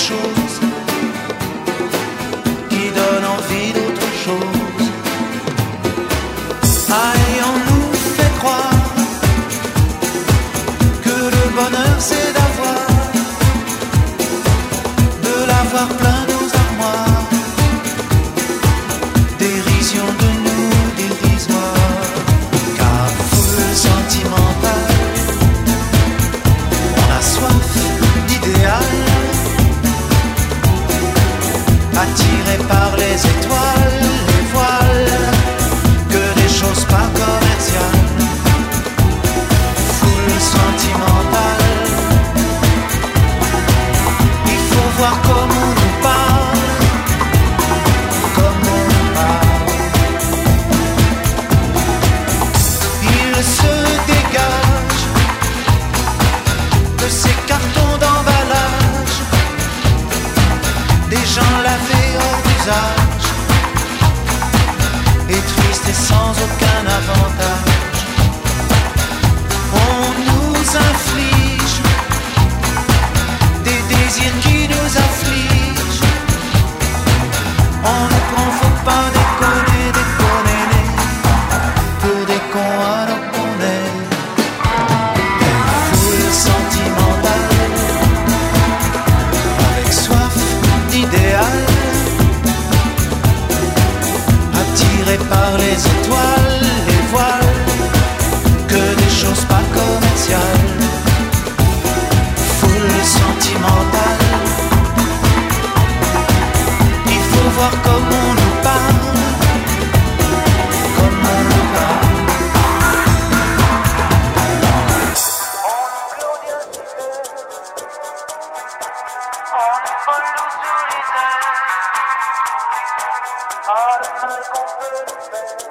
chose qui donne envie d'autre chose. Aïe, on nous fait croire que le bonheur c'est d'avoir plein nos armoires. Dérision de nous dérisoire, car foule sentimentale, on a soif d'idéal, attiré par les étoiles, les voiles, que des choses pas commerciales. Foule sentimentale, il faut voir comment on nous parle, comment on nous parle. Il se dégage de ces cartons d'emballage, des gens lavés hors d'usage, et tristes et sans aucun avantage. On nous inflige des désirs qui nous affligent. On ne prend, faut pas déconner, déconner, pour des cons alors qu'on est. Une foule sentimentale, avec soif d'idéal, attirée par les étoiles, les voiles, que des choses pas commerciales. Foule sentimentale, il faut voir comment on nous parle, comment on nous parle. On est folle sur les airs, à le mal qu'on peut le faire.